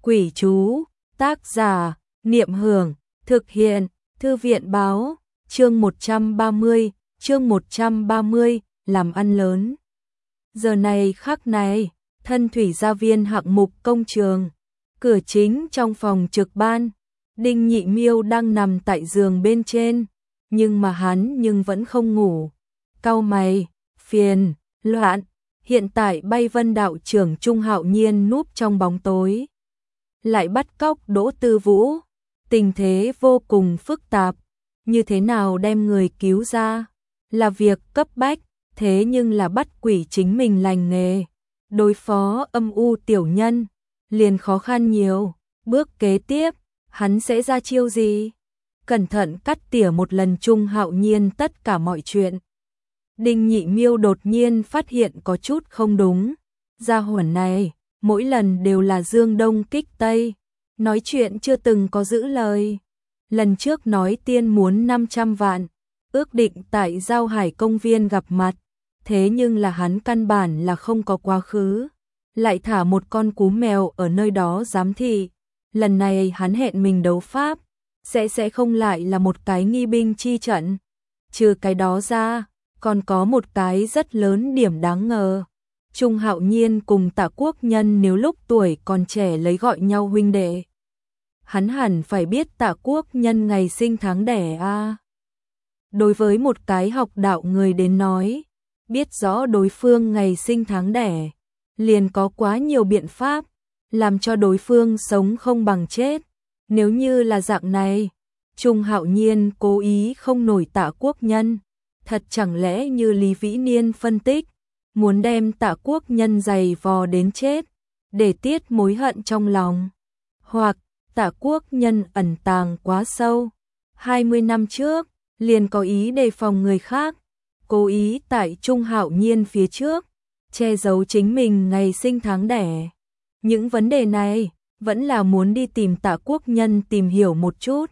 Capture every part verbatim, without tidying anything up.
Quỷ chú, tác giả, Niệm Hưởng, thực hiện, Thư viện báo, chương một trăm ba mươi, chương một trăm ba mươi, làm ăn lớn. Giờ này khắc này, Thân Thủy Gia Viên hạng mục công trường, cửa chính trong phòng trực ban, Đinh Nhị Miêu đang nằm tại giường bên trên, nhưng mà hắn nhưng vẫn không ngủ. Cau mày, phiền, loạn, hiện tại Bay Vân đạo trưởng Trung Hạo Nhiên núp trong bóng tối, lại bắt cóc Đỗ Tư Vũ, tình thế vô cùng phức tạp, như thế nào đem người cứu ra, là việc cấp bách, thế nhưng là bắt quỷ chính mình lành nghề, đối phó âm u tiểu nhân, liền khó khăn nhiều, bước kế tiếp, hắn sẽ ra chiêu gì? Cẩn thận cắt tỉa một lần Trung Hạo Nhiên tất cả mọi chuyện. Đinh Nhị Miêu đột nhiên phát hiện có chút không đúng, gia hỏa này, mỗi lần đều là dương đông kích tây, nói chuyện chưa từng có giữ lời. Lần trước nói tiên muốn năm trăm vạn, ước định tại Giao Hải công viên gặp mặt, thế nhưng là hắn căn bản là không có quá khứ, lại thả một con cú mèo ở nơi đó giám thị. Lần này hắn hẹn mình đấu pháp, sẽ sẽ không lại là một cái nghi binh chi trận. Trừ cái đó ra, còn có một cái rất lớn điểm đáng ngờ. Trung Hạo Nhiên cùng Tạ Quốc Nhân nếu lúc tuổi còn trẻ lấy gọi nhau huynh đệ, hắn hẳn phải biết Tạ Quốc Nhân ngày sinh tháng đẻ a. À. Đối với một cái học đạo người đến nói, biết rõ đối phương ngày sinh tháng đẻ, liền có quá nhiều biện pháp, làm cho đối phương sống không bằng chết. Nếu như là dạng này, Trung Hạo Nhiên cố ý không nổi Tạ Quốc Nhân, thật chẳng lẽ như Lý Vĩ Niên phân tích, muốn đem Tạ Quốc Nhân giày vò đến chết, để tiết mối hận trong lòng. Hoặc, Tạ Quốc Nhân ẩn tàng quá sâu, hai mươi năm trước, liền có ý đề phòng người khác, cố ý tại Trung Hạo Nhiên phía trước, che giấu chính mình ngày sinh tháng đẻ. Những vấn đề này, vẫn là muốn đi tìm Tạ Quốc Nhân tìm hiểu một chút.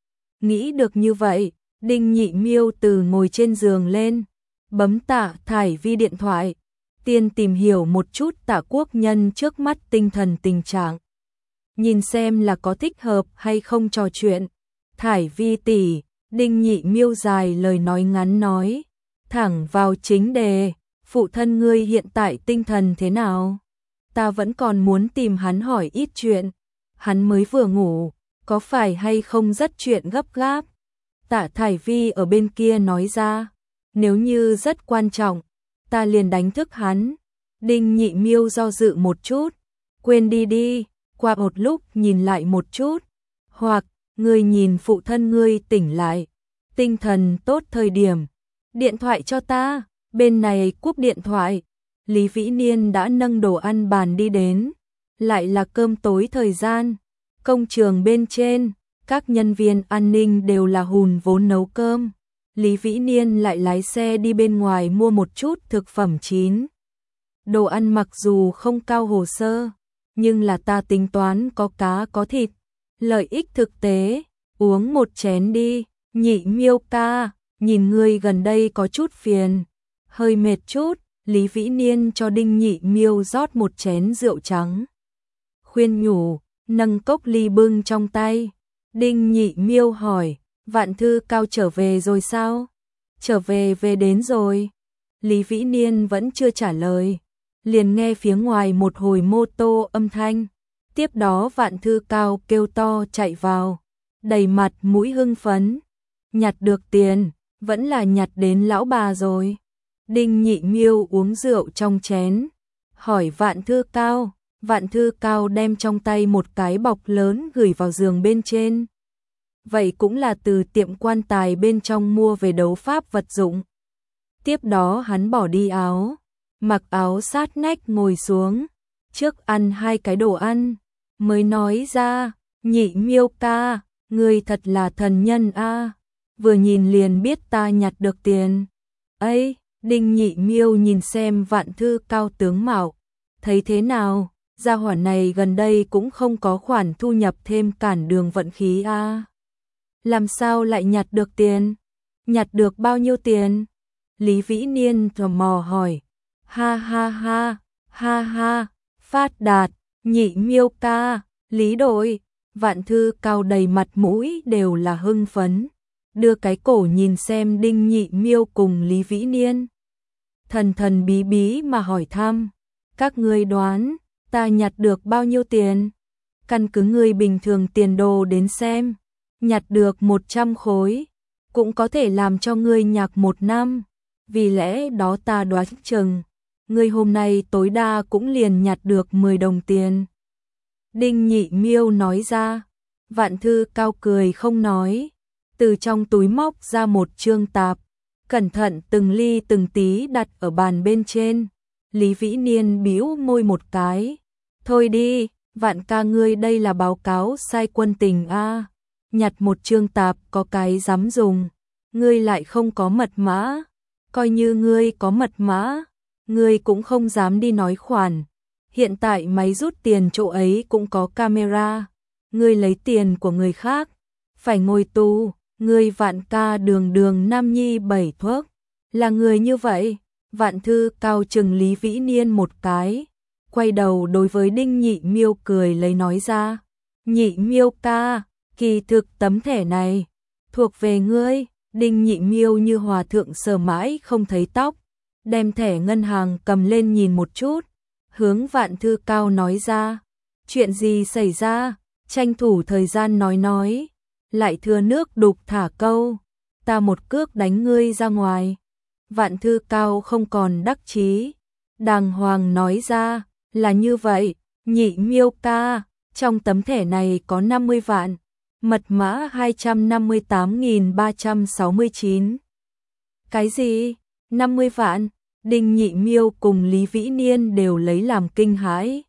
Nghĩ được như vậy, Đinh Nhị Miêu từ ngồi trên giường lên, bấm Tạ Thải Vi điện thoại, tiên tìm hiểu một chút Tạ Quốc Nhân trước mắt tinh thần tình trạng. Nhìn xem là có thích hợp hay không trò chuyện. Thải Vi tỷ, Đinh Nhị Miêu dài lời nói ngắn nói, thẳng vào chính đề, phụ thân ngươi hiện tại tinh thần thế nào? Ta vẫn còn muốn tìm hắn hỏi ít chuyện, hắn mới vừa ngủ, có phải hay không rất chuyện gấp gáp? Tạ Thải Vi ở bên kia nói ra, nếu như rất quan trọng, ta liền đánh thức hắn. Đinh Nhị Miêu do dự một chút, quên đi đi, qua một lúc nhìn lại một chút, hoặc, ngươi nhìn phụ thân ngươi tỉnh lại, tinh thần tốt thời điểm, điện thoại cho ta, bên này cúp điện thoại, Lý Vĩ Niên đã nâng đồ ăn bàn đi đến, lại là cơm tối thời gian, công trường bên trên, các nhân viên an ninh đều là hùn vốn nấu cơm, Lý Vĩ Niên lại lái xe đi bên ngoài mua một chút thực phẩm chín. Đồ ăn mặc dù không cao hồ sơ, nhưng là ta tính toán có cá có thịt, lợi ích thực tế, uống một chén đi. Nhị Miêu ca, nhìn ngươi gần đây có chút phiền, hơi mệt chút. Lý Vĩ Niên cho Đinh Nhị Miêu rót một chén rượu trắng, khuyên nhủ, nâng cốc ly bưng trong tay. Đinh Nhị Miêu hỏi, Vạn Thư Cao trở về rồi sao? Trở về về đến rồi. Lý Vĩ Niên vẫn chưa trả lời, liền nghe phía ngoài một hồi mô tô âm thanh, tiếp đó Vạn Thư Cao kêu to chạy vào, đầy mặt mũi hưng phấn, nhặt được tiền, vẫn là nhặt đến lão bà rồi. Đinh Nhị Miêu uống rượu trong chén, hỏi Vạn Thư Cao, Vạn Thư Cao đem trong tay một cái bọc lớn gửi vào giường bên trên. Vậy cũng là từ tiệm quan tài bên trong mua về đấu pháp vật dụng. Tiếp đó hắn bỏ đi áo, mặc áo sát nách ngồi xuống, trước ăn hai cái đồ ăn, mới nói ra, Nhị Miêu ca, ngươi thật là thần nhân a, vừa nhìn liền biết ta nhặt được tiền. Ấy, Đinh Nhị Miêu nhìn xem Vạn Thư Cao tướng mạo, thấy thế nào, gia hỏa này gần đây cũng không có khoản thu nhập thêm cản đường vận khí a. À. Làm sao lại nhặt được tiền? Nhặt được bao nhiêu tiền? Lý Vĩ Niên tò mò hỏi. Ha ha ha, ha ha, phát đạt, Nhị Miêu ca, Lý đội, Vạn Thư Cao đầy mặt mũi đều là hưng phấn, đưa cái cổ nhìn xem Đinh Nhị Miêu cùng Lý Vĩ Niên. Thần thần bí bí mà hỏi thăm, các ngươi đoán, ta nhặt được bao nhiêu tiền? Căn cứ người bình thường tiền đồ đến xem, nhặt được một trăm khối, cũng có thể làm cho ngươi nhạc một năm, vì lẽ đó ta đoán chừng, ngươi hôm nay tối đa cũng liền nhặt được mười đồng tiền. Đinh Nhị Miêu nói ra, Vạn Thư Cao cười không nói, từ trong túi móc ra một trương tạp, cẩn thận từng ly từng tí đặt ở bàn bên trên. Lý Vĩ Niên bĩu môi một cái, thôi đi, Vạn ca ngươi đây là báo cáo sai quân tình a, nhặt một trương tạp có cái dám dùng, ngươi lại không có mật mã, coi như ngươi có mật mã, ngươi cũng không dám đi nói khoản. Hiện tại máy rút tiền chỗ ấy cũng có camera, ngươi lấy tiền của người khác, phải ngồi tù, ngươi Vạn ca đường đường nam nhi bảy thuốc, là người như vậy. Vạn Thư Cao chừng Lý Vĩ Niên một cái, quay đầu đối với Đinh Nhị Miêu cười lấy nói ra, Nhị Miêu ca, kỳ thực tấm thẻ này thuộc về ngươi. Đinh Nhị Miêu như hòa thượng sờ mãi không thấy tóc, đem thẻ ngân hàng cầm lên nhìn một chút, hướng Vạn Thư Cao nói ra, chuyện gì xảy ra, tranh thủ thời gian nói nói, lại thừa nước đục thả câu, ta một cước đánh ngươi ra ngoài. Vạn Thư Cao không còn đắc chí, đàng hoàng nói ra, là như vậy, Nhị Miêu ca, trong tấm thẻ này có năm mươi vạn, mật mã hai trăm năm mươi tám nghìn ba trăm sáu mươi chín. Cái gì? năm mươi vạn? Đinh Nhị Miêu cùng Lý Vĩ Niên đều lấy làm kinh hãi.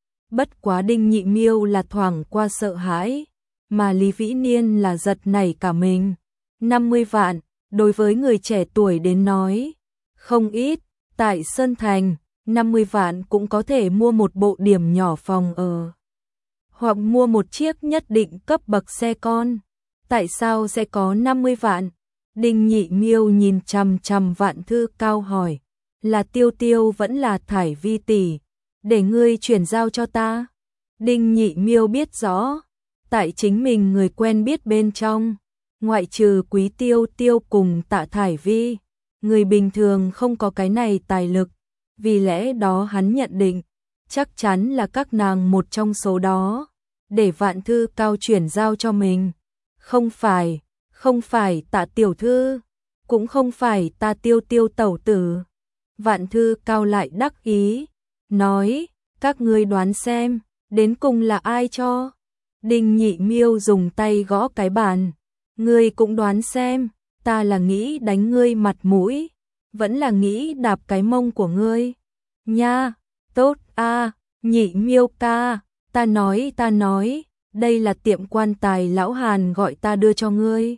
Bất quá Đinh Nhị Miêu là thoảng qua sợ hãi, mà Lý Vĩ Niên là giật nảy cả mình. năm mươi vạn, đối với người trẻ tuổi đến nói, không ít, tại Sơn Thành, năm mươi vạn cũng có thể mua một bộ điểm nhỏ phòng ở, hoặc mua một chiếc nhất định cấp bậc xe con. Tại sao sẽ có năm mươi vạn? Đinh Nhị Miêu nhìn chằm chằm Vạn Thư Cao hỏi, là Tiêu Tiêu vẫn là Thải Vi tỷ, để ngươi chuyển giao cho ta? Đinh Nhị Miêu biết rõ, tại chính mình người quen biết bên trong, ngoại trừ Quý Tiêu Tiêu cùng Tạ Thải Vi, người bình thường không có cái này tài lực, vì lẽ đó hắn nhận định, chắc chắn là các nàng một trong số đó, để Vạn Thư Cao chuyển giao cho mình. Không phải, không phải Tạ tiểu thư, cũng không phải Ta Tiêu Tiêu tẩu tử. Vạn Thư Cao lại đắc ý, nói, các ngươi đoán xem, đến cùng là ai cho? Đinh Nhị Miêu dùng tay gõ cái bàn, ngươi cũng đoán xem, ta là nghĩ đánh ngươi mặt mũi, vẫn là nghĩ đạp cái mông của ngươi. Nha, tốt a, Nhị Miêu ca, ta nói ta nói, đây là tiệm quan tài lão Hàn gọi ta đưa cho ngươi.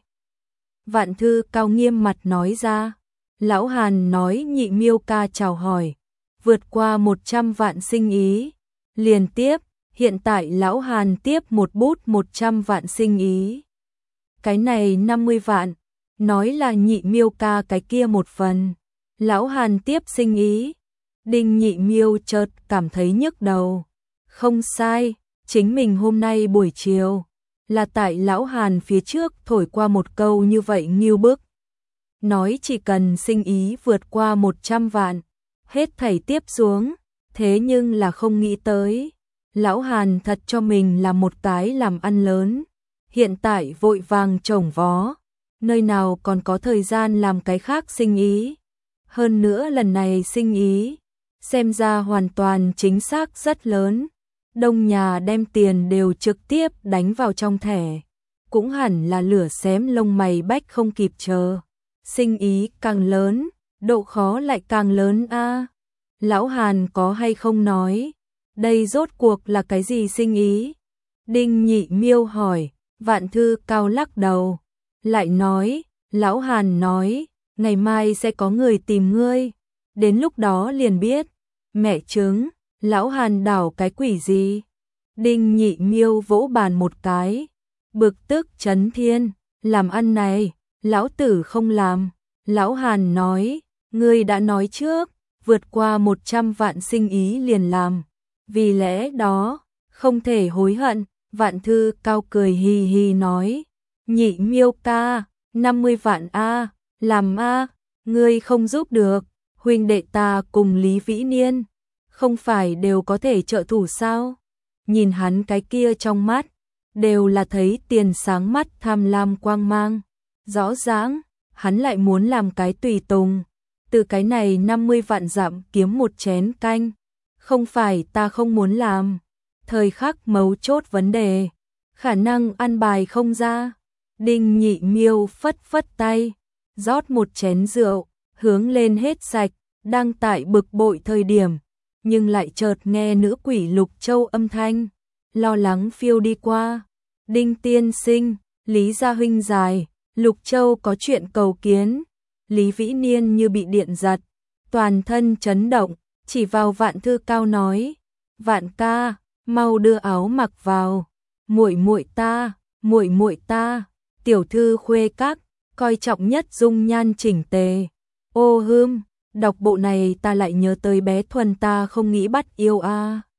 Vạn Thư Cao nghiêm mặt nói ra, lão Hàn nói Nhị Miêu ca chào hỏi, vượt qua một trăm vạn sinh ý, liền tiếp, hiện tại lão Hàn tiếp một bút một trăm vạn sinh ý. Cái này năm mươi vạn, nói là Nhị Miêu ca cái kia một phần, lão Hàn tiếp sinh ý. Đinh Nhị Miêu chợt cảm thấy nhức đầu, không sai, chính mình hôm nay buổi chiều, là tại lão Hàn phía trước thổi qua một câu như vậy nghiêu bức. Nói chỉ cần sinh ý vượt qua một trăm vạn, hết thảy tiếp xuống, thế nhưng là không nghĩ tới. Lão Hàn thật cho mình là một cái làm ăn lớn, hiện tại vội vàng trồng vó, nơi nào còn có thời gian làm cái khác sinh ý. Hơn nữa lần này sinh ý, xem ra hoàn toàn chính xác rất lớn, đông nhà đem tiền đều trực tiếp đánh vào trong thẻ, cũng hẳn là lửa xém lông mày bách không kịp chờ. Sinh ý càng lớn, độ khó lại càng lớn a. Lão Hàn có hay không nói, đây rốt cuộc là cái gì sinh ý? Đinh Nhị Miêu hỏi. Vạn Thư Cao lắc đầu, lại nói, lão Hàn nói, ngày mai sẽ có người tìm ngươi, đến lúc đó liền biết. Mẹ chứng, lão Hàn đảo cái quỷ gì? Đinh Nhị Miêu vỗ bàn một cái, bực tức chấn thiên, làm ăn này, lão tử không làm. Lão Hàn nói, ngươi đã nói trước, vượt qua một trăm vạn sinh ý liền làm, vì lẽ đó, không thể hối hận. Vạn Thư Cao cười hì hì nói, Nhị Miêu ca, năm mươi vạn a, làm a, ngươi không giúp được, huynh đệ ta cùng Lý Vĩ Niên, không phải đều có thể trợ thủ sao? Nhìn hắn cái kia trong mắt, đều là thấy tiền sáng mắt tham lam quang mang. Rõ ràng, hắn lại muốn làm cái tùy tùng, từ cái này năm mươi vạn dặm kiếm một chén canh. Không phải ta không muốn làm, thời khắc mấu chốt vấn đề, khả năng ăn bài không ra. Đinh Nhị Miêu phất phất tay, rót một chén rượu, hướng lên hết sạch, đang tại bực bội thời điểm, nhưng lại chợt nghe nữ quỷ Lục Châu âm thanh, lo lắng phiêu đi qua. Đinh tiên sinh, Lý gia huynh dài, Lục Châu có chuyện cầu kiến. Lý Vĩ Niên như bị điện giật, toàn thân chấn động, chỉ vào Vạn Thư Cao nói, Vạn ca, mau đưa áo mặc vào, muội muội ta, muội muội ta, tiểu thư khuê các, coi trọng nhất dung nhan chỉnh tề. Ô hưm, đọc bộ này ta lại nhớ tới bé Thuần ta không nghĩ bắt yêu a. À.